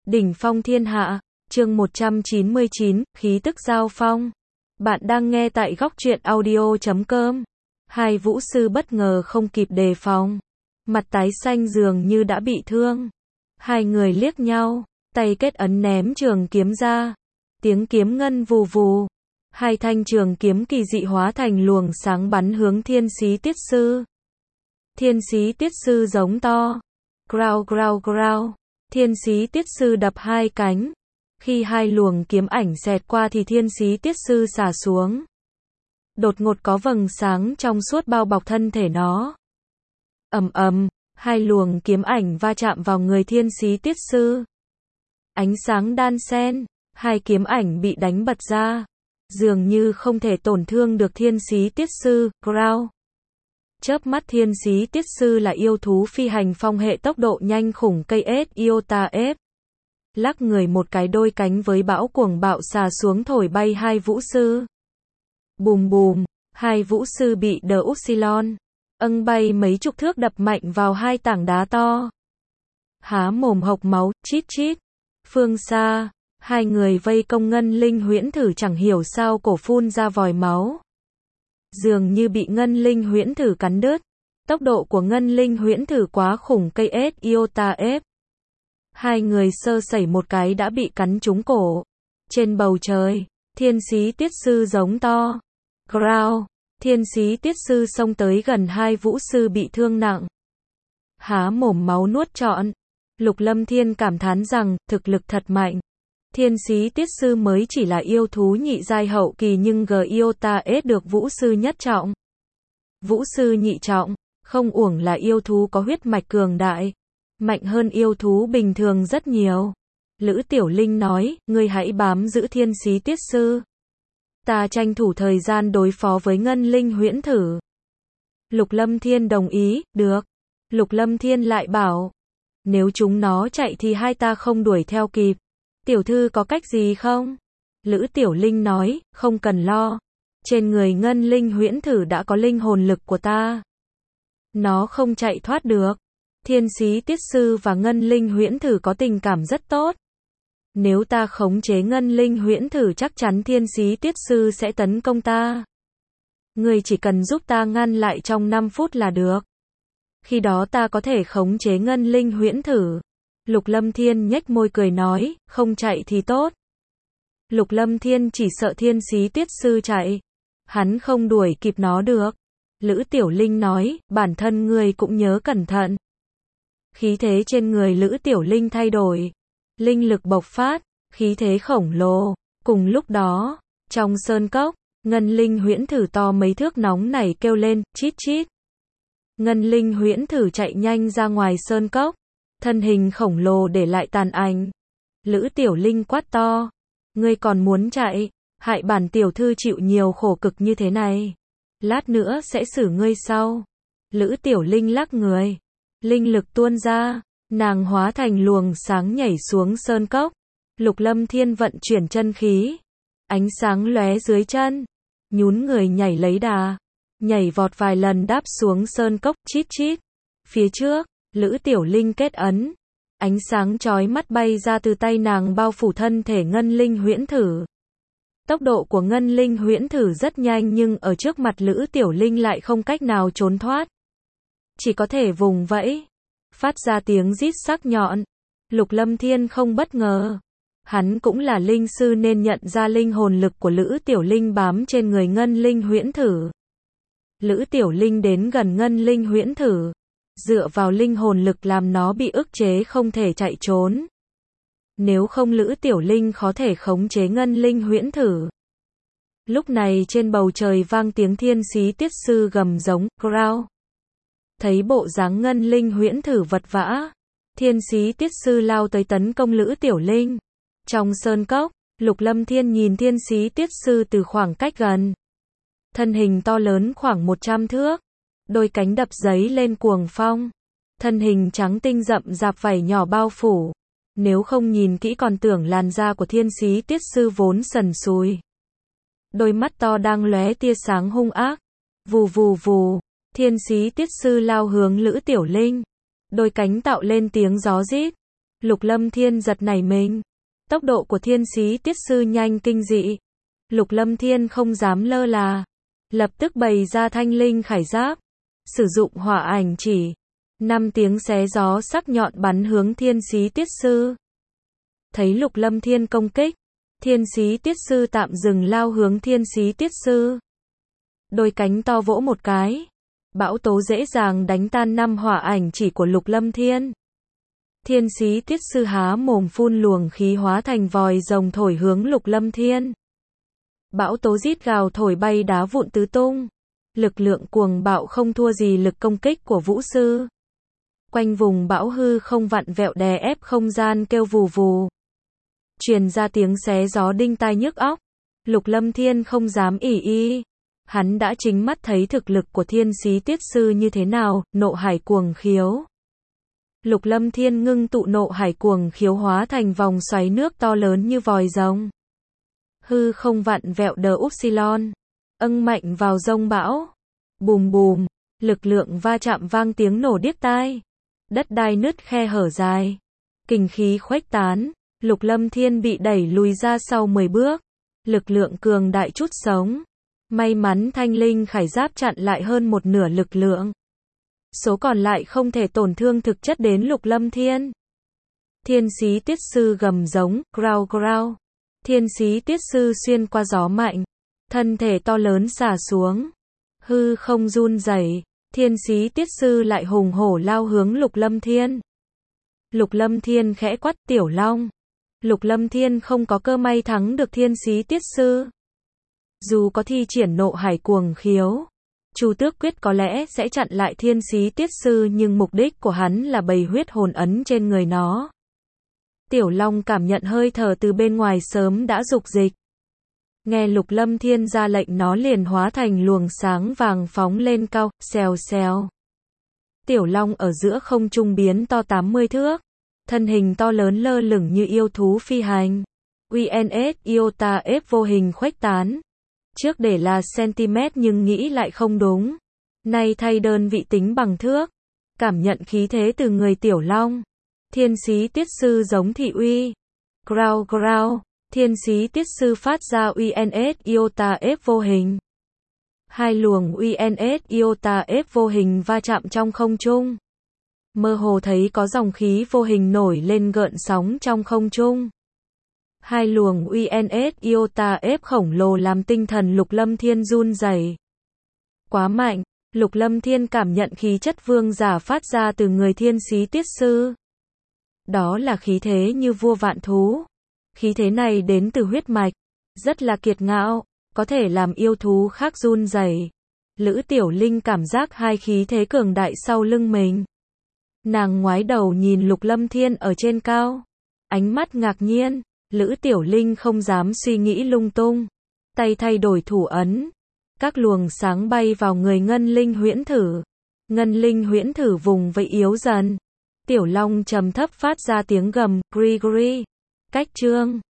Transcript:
Đỉnh phong thiên hạ, chương 199, khí tức giao phong. Bạn đang nghe tại góc truyện audio.com. Hai vũ sư bất ngờ không kịp đề phòng. Mặt tái xanh dường như đã bị thương. Hai người liếc nhau, tay kết ấn ném trường kiếm ra. Tiếng kiếm ngân vù vù. Hai thanh trường kiếm kỳ dị hóa thành luồng sáng bắn hướng Thiên Xí Tiết Sư. Thiên Xí Tiết Sư giống to. Growl growl growl. Thiên Xí Tiết Sư đập hai cánh. Khi hai luồng kiếm ảnh xẹt qua thì Thiên Xí Tiết Sư xả xuống. Đột ngột có vầng sáng trong suốt bao bọc thân thể nó. Ầm ầm, hai luồng kiếm ảnh va chạm vào người Thiên Xí Tiết Sư. Ánh sáng đan xen, hai kiếm ảnh bị đánh bật ra. Dường như không thể tổn thương được Thiên Xí Tiết Sư. Growl. Chớp mắt Thiên Xí Tiết Sư là yêu thú phi hành phong hệ tốc độ nhanh khủng cây S Iota F. Lắc người một cái đôi cánh với bão cuồng bạo xà xuống thổi bay hai vũ sư. Bùm bùm, hai vũ sư bị đờ Upsilon âng bay mấy chục thước đập mạnh vào hai tảng đá to. Há mồm hộc máu, chít chít. Phương xa, hai người vây công Ngân Linh Huyễn Thử chẳng hiểu sao cổ phun ra vòi máu. Dường như bị Ngân Linh Huyễn Thử cắn đứt. Tốc độ của Ngân Linh Huyễn Thử quá khủng cây S Iota F. Hai người sơ sẩy một cái đã bị cắn trúng cổ. Trên bầu trời, Thiên Xí Tiết Sư giống to. Growl. Thiên Xí Tiết Sư xông tới gần hai vũ sư bị thương nặng. Há mồm máu nuốt trọn. Lục Lâm Thiên cảm thán rằng, thực lực thật mạnh. Thiên Xí Tiết Sư mới chỉ là yêu thú nhị giai hậu kỳ nhưng G Iota S được vũ sư nhất trọng. Vũ sư nhị trọng, không uổng là yêu thú có huyết mạch cường đại. Mạnh hơn yêu thú bình thường rất nhiều. Lữ Tiểu Linh nói, ngươi hãy bám giữ Thiên Xí Tiết Sư. Ta tranh thủ thời gian đối phó với Ngân Linh Huyễn Thử. Lục Lâm Thiên đồng ý, được. Lục Lâm Thiên lại bảo, nếu chúng nó chạy thì hai ta không đuổi theo kịp. Tiểu thư có cách gì không? Lữ Tiểu Linh nói, không cần lo. Trên người Ngân Linh Huyễn Thử đã có linh hồn lực của ta. Nó không chạy thoát được. Thiên Xí Tiết Sư và Ngân Linh Huyễn Thử có tình cảm rất tốt. Nếu ta khống chế Ngân Linh Huyễn Thử chắc chắn Thiên Xí Tiết Sư sẽ tấn công ta. Ngươi chỉ cần giúp ta ngăn lại trong 5 phút là được. Khi đó ta có thể khống chế Ngân Linh Huyễn Thử. Lục Lâm Thiên nhếch môi cười nói, không chạy thì tốt. Lục Lâm Thiên chỉ sợ Thiên Xí Tiết Sư chạy. Hắn không đuổi kịp nó được. Lữ Tiểu Linh nói, bản thân ngươi cũng nhớ cẩn thận. Khí thế trên người Lữ Tiểu Linh thay đổi. Linh lực bộc phát, khí thế khổng lồ. Cùng lúc đó, trong sơn cốc, Ngân Linh Huyễn Thử to mấy thước nóng nảy kêu lên, chít chít. Ngân Linh Huyễn Thử chạy nhanh ra ngoài sơn cốc. Thân hình khổng lồ để lại tàn ảnh. Lữ Tiểu Linh quát to. Ngươi còn muốn chạy, hại bản tiểu thư chịu nhiều khổ cực như thế này. Lát nữa sẽ xử ngươi sau. Lữ Tiểu Linh lắc người. Linh lực tuôn ra. Nàng hóa thành luồng sáng nhảy xuống sơn cốc. Lục Lâm Thiên vận chuyển chân khí. Ánh sáng lóe dưới chân. Nhún người nhảy lấy đà. Nhảy vọt vài lần đáp xuống sơn cốc, chít chít. Phía trước, Lữ Tiểu Linh kết ấn. Ánh sáng chói mắt bay ra từ tay nàng bao phủ thân thể Ngân Linh Huyễn Thử. Tốc độ của Ngân Linh Huyễn Thử rất nhanh nhưng ở trước mặt Lữ Tiểu Linh lại không cách nào trốn thoát. Chỉ có thể vùng vẫy. Phát ra tiếng rít sắc nhọn. Lục Lâm Thiên không bất ngờ. Hắn cũng là linh sư nên nhận ra linh hồn lực của Lữ Tiểu Linh bám trên người Ngân Linh Huyễn Thử. Lữ Tiểu Linh đến gần Ngân Linh Huyễn Thử. Dựa vào linh hồn lực làm nó bị ức chế không thể chạy trốn. Nếu không Lữ Tiểu Linh khó thể khống chế Ngân Linh Huyễn Thử. Lúc này trên bầu trời vang tiếng Thiên Xí Tiết Sư gầm giống, growl. Thấy bộ dáng Ngân Linh Huyễn Thử vật vã, Thiên Xí Tiết Sư lao tới tấn công Lữ Tiểu Linh. Trong sơn cốc, Lục Lâm Thiên nhìn Thiên Xí Tiết Sư từ khoảng cách gần. Thân hình to lớn khoảng 100 thước. Đôi cánh đập giấy lên cuồng phong. Thân hình trắng tinh rậm rạp vảy nhỏ bao phủ. Nếu không nhìn kỹ còn tưởng làn da của Thiên Xí Tiết Sư vốn sần sùi. Đôi mắt to đang lóe tia sáng hung ác. Vù vù vù. Thiên Xí Tiết Sư lao hướng Lữ Tiểu Linh. Đôi cánh tạo lên tiếng gió rít. Lục Lâm Thiên giật nảy mình. Tốc độ của Thiên Xí Tiết Sư nhanh kinh dị. Lục Lâm Thiên không dám lơ là. Lập tức bày ra thanh linh khải giáp. Sử dụng hỏa ảnh chỉ. 5 tiếng xé gió sắc nhọn bắn hướng Thiên Xí Tiết Sư. Thấy Lục Lâm Thiên công kích, Thiên Xí Tiết Sư tạm dừng lao hướng Thiên Xí Tiết Sư. Đôi cánh to vỗ một cái. Bão tố dễ dàng đánh tan 5 hỏa ảnh chỉ của Lục Lâm Thiên. Thiên Xí Tiết Sư há mồm phun luồng khí hóa thành vòi rồng thổi hướng Lục Lâm Thiên. Bão tố rít gào thổi bay đá vụn tứ tung. Lực lượng cuồng bạo không thua gì lực công kích của vũ sư. Quanh vùng bão hư không vặn vẹo đè ép không gian kêu vù vù. Truyền ra tiếng xé gió đinh tai nhức óc. Lục Lâm Thiên không dám ỷ y. Hắn đã chính mắt thấy thực lực của Thiên Xí Tiết Sư như thế nào, nộ hải cuồng khiếu. Lục Lâm Thiên ngưng tụ nộ hải cuồng khiếu hóa thành vòng xoáy nước to lớn như vòi rồng. Hư không vặn vẹo đờ upsilon. Âng mạnh vào rông bão. Bùm bùm. Lực lượng va chạm vang tiếng nổ điếc tai. Đất đai nứt khe hở dài. Kình khí khuếch tán. Lục Lâm Thiên bị đẩy lùi ra sau 10 bước. Lực lượng cường đại chút sống. May mắn thanh linh khải giáp chặn lại hơn một nửa lực lượng. Số còn lại không thể tổn thương thực chất đến Lục Lâm Thiên. Thiên Xí Tiết Sư gầm giống, growl growl. Thiên Xí Tiết Sư xuyên qua gió mạnh. Thân thể to lớn xả xuống. Hư không run rẩy. Thiên Xí Tiết Sư lại hùng hổ lao hướng Lục Lâm Thiên. Lục Lâm Thiên khẽ quát Tiểu Long. Lục Lâm Thiên không có cơ may thắng được Thiên Xí Tiết Sư. Dù có thi triển nộ hải cuồng khiếu, Chu Tước Quyết có lẽ sẽ chặn lại Thiên Xí Tiết Sư, nhưng mục đích của hắn là bày huyết hồn ấn trên người nó. Tiểu Long cảm nhận hơi thở từ bên ngoài sớm đã dục dịch. Nghe Lục Lâm Thiên ra lệnh nó liền hóa thành luồng sáng vàng phóng lên cao, xèo xèo. Tiểu Long ở giữa không trung biến to 80 thước. Thân hình to lớn lơ lửng như yêu thú phi hành. UNS Iota F vô hình khuếch tán. Trước để là cm nhưng nghĩ lại không đúng. Nay thay đơn vị tính bằng thước. Cảm nhận khí thế từ người Tiểu Long. Thiên Xí Tiết Sư giống thị uy. Growl growl. Thiên Xí Tiết Sư phát ra UNS Iota F vô hình. Hai luồng UNS Iota F vô hình va chạm trong không trung. Mơ hồ thấy có dòng khí vô hình nổi lên gợn sóng trong không trung. Hai luồng UNS Iota F khổng lồ làm tinh thần Lục Lâm Thiên run rẩy. Quá mạnh, Lục Lâm Thiên cảm nhận khí chất vương giả phát ra từ người Thiên Xí Tiết Sư. Đó là khí thế như vua vạn thú. Khí thế này đến từ huyết mạch, rất là kiệt ngạo, có thể làm yêu thú khác run rẩy. Lữ Tiểu Linh cảm giác hai khí thế cường đại sau lưng mình. Nàng ngoái đầu nhìn Lục Lâm Thiên ở trên cao. Ánh mắt ngạc nhiên, Lữ Tiểu Linh không dám suy nghĩ lung tung. Tay thay đổi thủ ấn. Các luồng sáng bay vào người Ngân Linh Huyễn Thử. Ngân Linh Huyễn Thử vùng vẫy yếu dần. Tiểu Long trầm thấp phát ra tiếng gầm, gri gri. Cách chương